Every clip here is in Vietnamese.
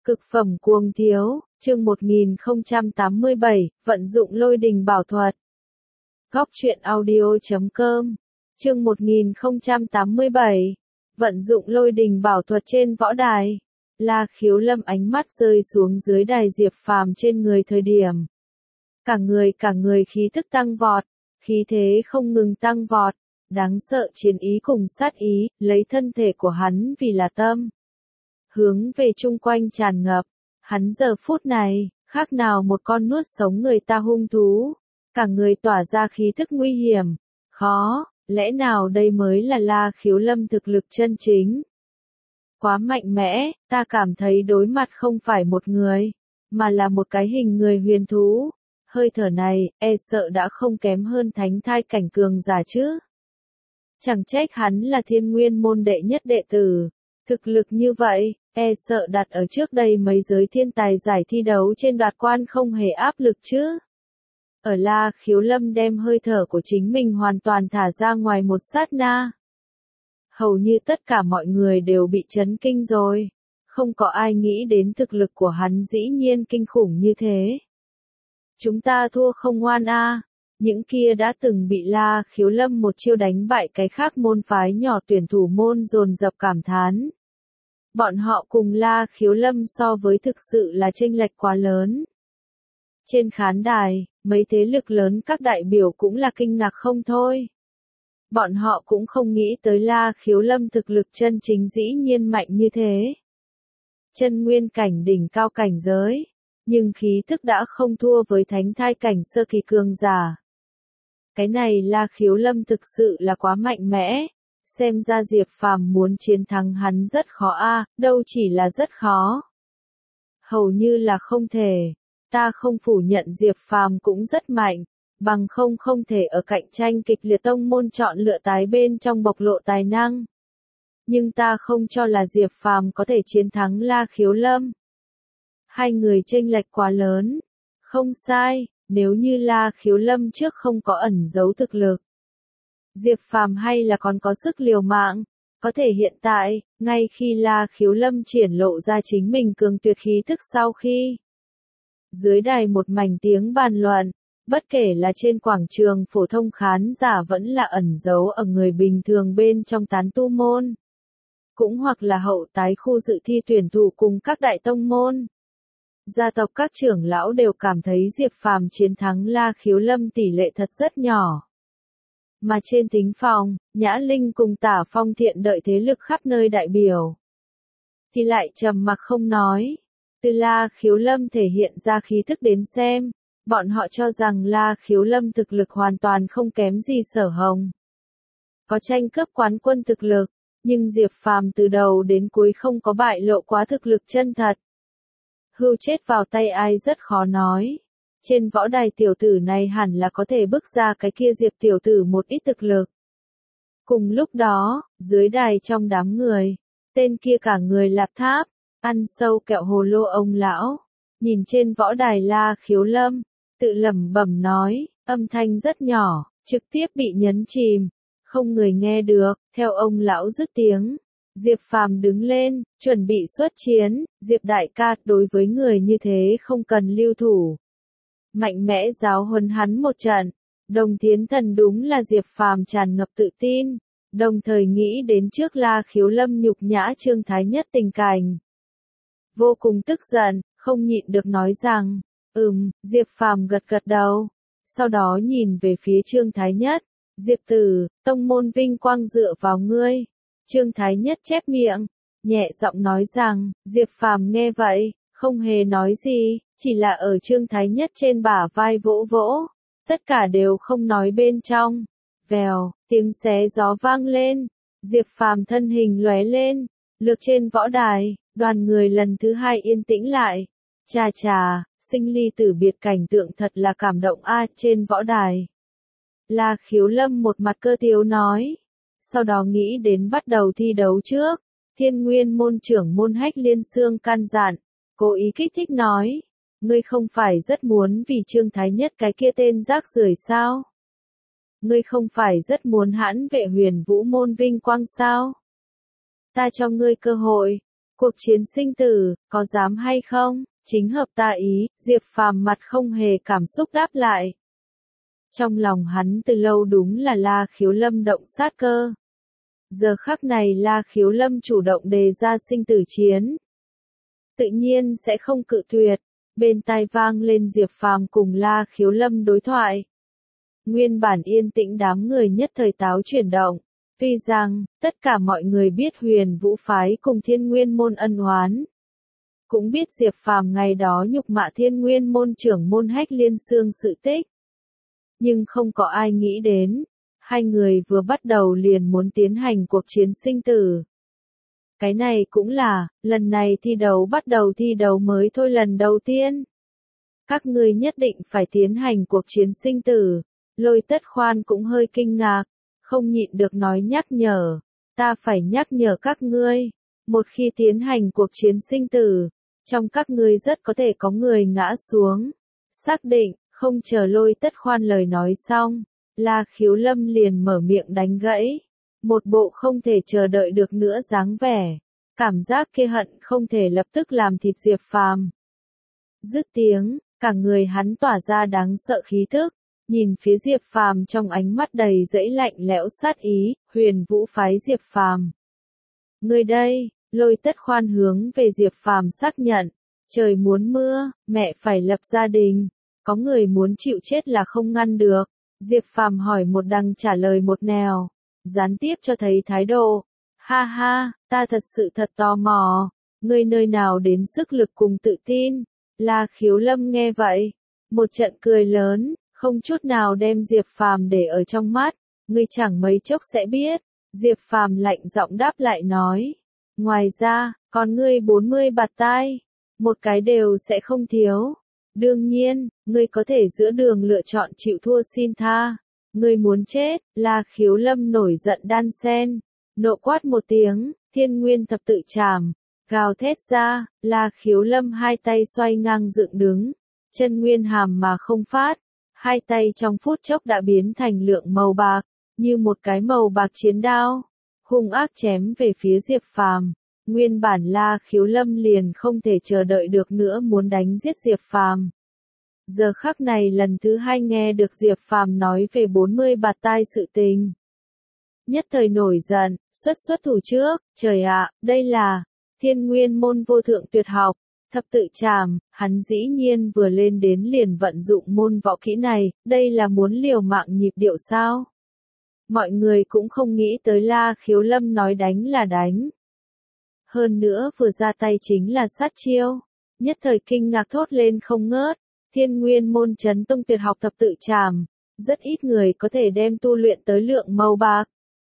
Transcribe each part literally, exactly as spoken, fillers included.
Cực phẩm cuồng thiếu, chương một nghìn không trăm tám mươi bảy, vận dụng lôi đình bảo thuật. Góc truyện audio chấm com, chương một nghìn không trăm tám mươi bảy, vận dụng lôi đình bảo thuật trên võ đài. La Khiếu Lâm ánh mắt rơi xuống dưới đài Diệp Phàm trên người thời điểm. Cả người cả người khí tức tăng vọt, khí thế không ngừng tăng vọt, đáng sợ chiến ý cùng sát ý, lấy thân thể của hắn vì là tâm. Hướng về chung quanh tràn ngập, hắn giờ phút này, khác nào một con nuốt sống người ta hung thú, cả người tỏa ra khí thức nguy hiểm, khó, lẽ nào đây mới là La Khiếu Lâm thực lực chân chính? Quá mạnh mẽ, ta cảm thấy đối mặt không phải một người, mà là một cái hình người huyền thú, hơi thở này, e sợ đã không kém hơn thánh thai cảnh cường giả chứ. Chẳng trách hắn là thiên nguyên môn đệ nhất đệ tử. Thực lực như vậy, e sợ đặt ở trước đây mấy giới thiên tài giải thi đấu trên đoạt quan không hề áp lực chứ. Ở La Khiếu Lâm đem hơi thở của chính mình hoàn toàn thả ra ngoài một sát na. Hầu như tất cả mọi người đều bị chấn kinh rồi. Không có ai nghĩ đến thực lực của hắn dĩ nhiên kinh khủng như thế. Chúng ta thua không ngoan a. Những kia đã từng bị La Khiếu Lâm một chiêu đánh bại cái khác môn phái nhỏ tuyển thủ môn dồn dập cảm thán. Bọn họ cùng La Khiếu Lâm so với thực sự là chênh lệch quá lớn. Trên khán đài, mấy thế lực lớn các đại biểu cũng là kinh ngạc không thôi. Bọn họ cũng không nghĩ tới La Khiếu Lâm thực lực chân chính dĩ nhiên mạnh như thế. Chân nguyên cảnh đỉnh cao cảnh giới, nhưng khí thức đã không thua với thánh thai cảnh sơ kỳ cường giả. Cái này La Khiếu Lâm thực sự là quá mạnh mẽ, xem ra Diệp Phàm muốn chiến thắng hắn rất khó a, đâu chỉ là rất khó. Hầu như là không thể, ta không phủ nhận Diệp Phàm cũng rất mạnh, bằng không không thể ở cạnh tranh kịch liệt tông môn chọn lựa tái bên trong bộc lộ tài năng. Nhưng ta không cho là Diệp Phàm có thể chiến thắng La Khiếu Lâm. Hai người chênh lệch quá lớn, không sai. Nếu như La Khiếu Lâm trước không có ẩn giấu thực lực, Diệp Phàm hay là còn có sức liều mạng, có thể hiện tại, ngay khi La Khiếu Lâm triển lộ ra chính mình cường tuyệt khí thức sau khi dưới đài một mảnh tiếng bàn luận, bất kể là trên quảng trường phổ thông khán giả vẫn là ẩn giấu ở người bình thường bên trong tán tu môn, cũng hoặc là hậu tái khu dự thi tuyển thủ cùng các đại tông môn. Gia tộc các trưởng lão đều cảm thấy Diệp Phàm chiến thắng La Khiếu Lâm tỷ lệ thật rất nhỏ. Mà trên thính phòng, Nhã Linh cùng Tả Phong Thiện đợi thế lực khắp nơi đại biểu, thì lại trầm mặc không nói. Từ La Khiếu Lâm thể hiện ra khí thức đến xem, bọn họ cho rằng La Khiếu Lâm thực lực hoàn toàn không kém gì Sở Hồng. Có tranh cướp quán quân thực lực, nhưng Diệp Phàm từ đầu đến cuối không có bại lộ quá thực lực chân thật. Hưu chết vào tay ai rất khó nói. Trên võ đài tiểu tử này hẳn là có thể bức ra cái kia Diệp tiểu tử một ít thực lực. Cùng lúc đó, dưới đài trong đám người, tên kia cả người lạp tháp, ăn sâu kẹo hồ lô ông lão, nhìn trên võ đài La Khiếu Lâm, tự lẩm bẩm nói, âm thanh rất nhỏ, trực tiếp bị nhấn chìm, không người nghe được, theo ông lão dứt tiếng. Diệp Phàm đứng lên, chuẩn bị xuất chiến, Diệp đại ca, đối với người như thế không cần lưu thủ. Mạnh mẽ giáo huấn hắn một trận. Đồng Thiến Thần đúng là Diệp Phàm tràn ngập tự tin, đồng thời nghĩ đến trước La Khiếu Lâm nhục nhã Trương Thái Nhất tình cảnh. Vô cùng tức giận, không nhịn được nói rằng, ừm, Diệp Phàm gật gật đầu. Sau đó nhìn về phía Trương Thái Nhất, Diệp tử, tông môn vinh quang dựa vào ngươi. Trương Thái Nhất chép miệng, nhẹ giọng nói rằng, Diệp Phàm nghe vậy, không hề nói gì, chỉ là ở Trương Thái Nhất trên bả vai vỗ vỗ, tất cả đều không nói bên trong. Vèo, tiếng xé gió vang lên, Diệp Phàm thân hình lóe lên, lược trên võ đài, đoàn người lần thứ hai yên tĩnh lại. Chà chà, sinh ly tử biệt cảnh tượng thật là cảm động a. Trên võ đài, La Khiếu Lâm một mặt cơ tiếu nói. Sau đó nghĩ đến bắt đầu thi đấu trước, Thiên Nguyên môn trưởng môn Hách Liên Xương can dặn, cố ý kích thích nói, ngươi không phải rất muốn vì Trương Thái Nhất cái kia tên rác rưởi sao? Ngươi không phải rất muốn hãn vệ Huyền Vũ môn vinh quang sao? Ta cho ngươi cơ hội, Cuộc chiến sinh tử, có dám hay không? Chính hợp ta ý, Diệp Phàm mặt không hề cảm xúc đáp lại. Trong lòng hắn từ lâu đúng là La Khiếu Lâm động sát cơ. Giờ khắc này La Khiếu Lâm chủ động đề ra sinh tử chiến. Tự nhiên sẽ không cự tuyệt. Bên tai vang lên Diệp Phàm cùng La Khiếu Lâm đối thoại. Nguyên bản yên tĩnh đám người nhất thời táo chuyển động. Tuy rằng, tất cả mọi người biết Huyền Vũ Phái cùng Thiên Nguyên Môn ân oán. Cũng biết Diệp Phàm ngày đó nhục mạ Thiên Nguyên Môn trưởng môn Hách Liên Xương sự tích. Nhưng không có ai nghĩ đến, hai người vừa bắt đầu liền muốn tiến hành cuộc chiến sinh tử. Cái này cũng là, lần này thi đấu bắt đầu thi đấu mới thôi lần đầu tiên. Các ngươi nhất định phải tiến hành cuộc chiến sinh tử. Lôi Tất Khoan cũng hơi kinh ngạc, không nhịn được nói nhắc nhở. Ta phải nhắc nhở các ngươi, một khi tiến hành cuộc chiến sinh tử, trong các ngươi rất có thể có người ngã xuống. Xác định, không chờ Lôi Tất Khoan lời nói xong, La Khiếu Lâm liền mở miệng đánh gãy. Một bộ không thể chờ đợi được nữa dáng vẻ. Cảm giác kia hận không thể lập tức làm thịt Diệp Phàm. Dứt tiếng, cả người hắn tỏa ra đáng sợ khí tức, nhìn phía Diệp Phàm trong ánh mắt đầy dẫy lạnh lẽo sát ý, Huyền Vũ Phái Diệp Phàm. Người đây, Lôi Tất Khoan hướng về Diệp Phàm xác nhận, trời muốn mưa, mẹ phải lập gia đình, có người muốn chịu chết là không ngăn được. Diệp Phàm hỏi một đằng trả lời một nẻo, gián tiếp cho thấy thái độ. Ha ha, ta thật sự thật tò mò, ngươi nơi nào đến sức lực cùng tự tin. La Khiếu Lâm nghe vậy, một trận cười lớn, không chút nào đem Diệp Phàm để ở trong mắt, ngươi chẳng mấy chốc sẽ biết. Diệp Phàm lạnh giọng đáp lại nói, ngoài ra, còn ngươi bốn mươi bạt tai, một cái đều sẽ không thiếu. Đương nhiên, ngươi có thể giữa đường lựa chọn chịu thua xin tha. Ngươi muốn chết, La Khiếu Lâm nổi giận đan sen, nộ quát một tiếng, Thiên Nguyên thập tự trảm, gào thét ra, La Khiếu Lâm hai tay xoay ngang dựng đứng, chân nguyên hàm mà không phát, hai tay trong phút chốc đã biến thành lượng màu bạc, như một cái màu bạc chiến đao, hung ác chém về phía Diệp Phàm. Nguyên bản La Khiếu Lâm liền không thể chờ đợi được nữa muốn đánh giết Diệp Phàm. Giờ khắc này lần thứ hai nghe được Diệp Phàm nói về bốn mươi bạt tai sự tình. Nhất thời nổi giận, xuất xuất thủ trước, trời ạ, đây là Thiên Nguyên Môn vô thượng tuyệt học, thập tự trảm, hắn dĩ nhiên vừa lên đến liền vận dụng môn võ kỹ này, đây là muốn liều mạng nhịp điệu sao? Mọi người cũng không nghĩ tới La Khiếu Lâm nói đánh là đánh. Hơn nữa vừa ra tay chính là sát chiêu, nhất thời kinh ngạc thốt lên không ngớt. Thiên Nguyên Môn chấn tông tuyệt học thập tự trảm, rất ít người có thể đem tu luyện tới lượng màu bạc.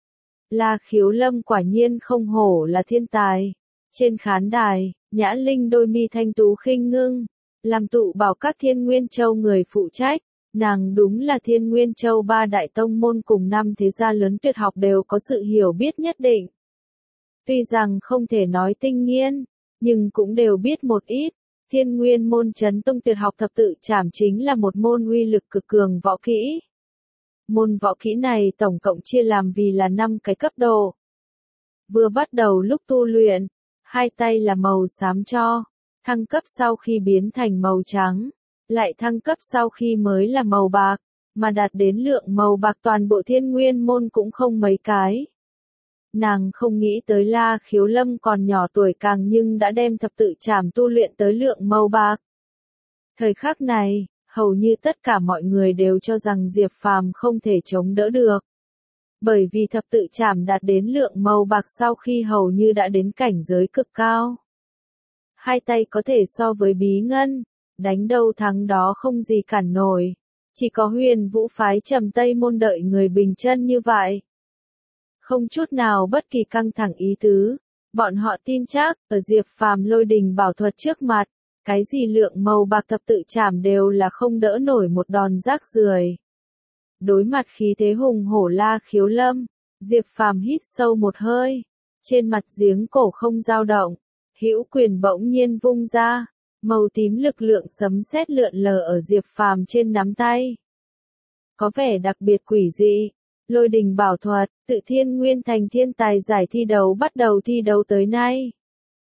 La Khiếu Lâm quả nhiên không hổ là thiên tài. Trên khán đài, Nhã Linh đôi mi thanh tú khinh ngưng, làm tụ bảo các Thiên Nguyên Châu người phụ trách, nàng đúng là Thiên Nguyên Châu ba đại tông môn cùng năm thế gia lớn tuyệt học đều có sự hiểu biết nhất định. Tuy rằng không thể nói tinh nghiên, nhưng cũng đều biết một ít. Thiên Nguyên Môn chấn tông tuyệt học thập tự trảm chính là một môn uy lực cực cường võ kỹ. Môn võ kỹ này tổng cộng chia làm vì là năm cái cấp độ. Vừa bắt đầu lúc tu luyện, hai tay là màu xám cho, thăng cấp sau khi biến thành màu trắng, lại thăng cấp sau khi mới là màu bạc, mà đạt đến lượng màu bạc toàn bộ Thiên Nguyên Môn cũng không mấy cái. Nàng không nghĩ tới La Khiếu Lâm còn nhỏ tuổi càng nhưng đã đem thập tự trảm tu luyện tới lượng màu bạc. Thời khắc này, hầu như tất cả mọi người đều cho rằng Diệp Phàm không thể chống đỡ được. Bởi vì thập tự trảm đạt đến lượng màu bạc sau khi hầu như đã đến cảnh giới cực cao. Hai tay có thể so với bí ngân, đánh đâu thắng đó không gì cản nổi. Chỉ có Huyền Vũ Phái Trầm Tây Môn đợi người bình chân như vậy. Không chút nào bất kỳ căng thẳng ý tứ, bọn họ tin chắc, ở Diệp Phàm lôi đình bảo thuật trước mặt, cái gì lượng màu bạc thập tự trảm đều là không đỡ nổi một đòn rác rưởi. Đối mặt khí thế hùng hổ La Khiếu Lâm, Diệp Phàm hít sâu một hơi, trên mặt giếng cổ không dao động, hữu quyền bỗng nhiên vung ra, màu tím lực lượng sấm sét lượn lờ ở Diệp Phàm trên nắm tay. Có vẻ đặc biệt quỷ dị. Lôi đình bảo thuật, tự Thiên Nguyên thành thiên tài giải thi đấu bắt đầu thi đấu tới nay.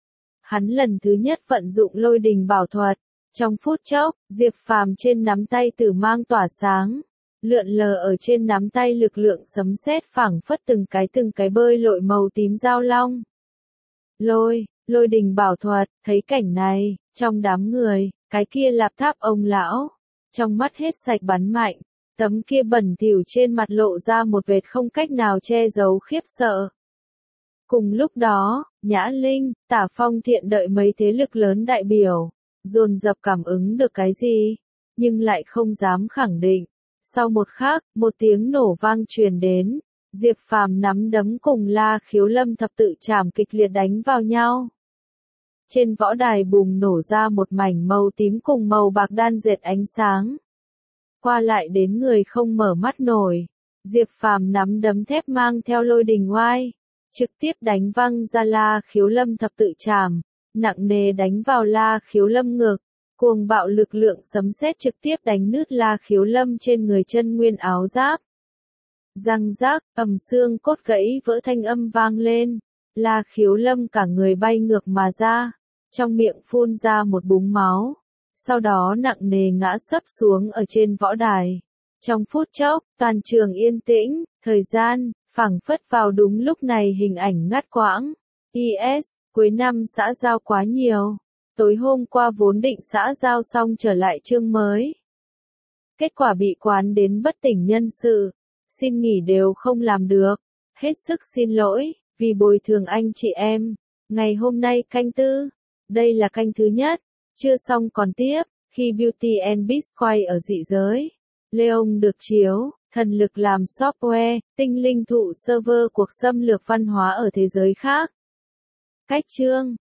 hắn lần thứ nhất vận dụng lôi đình bảo thuật. Trong phút chốc, Diệp Phàm trên nắm tay tử mang tỏa sáng, lượn lờ ở trên nắm tay lực lượng sấm sét phảng phất từng cái từng cái bơi lội màu tím giao long. Lôi, lôi đình bảo thuật, thấy cảnh này, trong đám người, cái kia lạp tháp ông lão, trong mắt hết sạch bắn mạnh, tấm kia bẩn thỉu trên mặt lộ ra một vệt không cách nào che giấu khiếp sợ. Cùng lúc đó, Nhã Linh, Tả Phong Thiện đợi mấy thế lực lớn đại biểu, dồn dập cảm ứng được cái gì, nhưng lại không dám khẳng định. Sau một khắc, một tiếng nổ vang truyền đến, Diệp Phàm nắm đấm cùng La Khiếu Lâm thập tự chảm kịch liệt đánh vào nhau. Trên võ đài bùng nổ ra một mảnh màu tím cùng màu bạc đan dệt ánh sáng. Qua lại đến người không mở mắt nổi, Diệp Phàm nắm đấm thép mang theo lôi đình oai, trực tiếp đánh văng ra La Khiếu Lâm thập tự chảm, nặng nề đánh vào La Khiếu Lâm ngực. Cuồng bạo lực lượng sấm sét trực tiếp đánh nứt La Khiếu Lâm trên người chân nguyên áo giáp. Răng rác, ầm xương cốt gãy vỡ thanh âm vang lên. La Khiếu Lâm cả người bay ngược mà ra, trong miệng phun ra một búng máu. Sau đó nặng nề ngã sấp xuống ở trên võ đài. Trong phút chốc, toàn trường yên tĩnh, thời gian, phảng phất vào đúng lúc này hình ảnh ngắt quãng. i ét, cuối năm xã giao quá nhiều. Tối hôm qua vốn định xã giao xong trở lại chương mới. Kết quả bị quán đến bất tỉnh nhân sự. Xin nghỉ đều không làm được. Hết sức xin lỗi, vì bồi thường anh chị em. Ngày hôm nay canh tư. Đây là canh thứ nhất. Chưa xong còn tiếp. Khi Beauty and Beast quay ở dị giới. Leon được chiếu. Thần lực làm software. Tinh linh thụ server cuộc xâm lược văn hóa ở thế giới khác. Cách chương.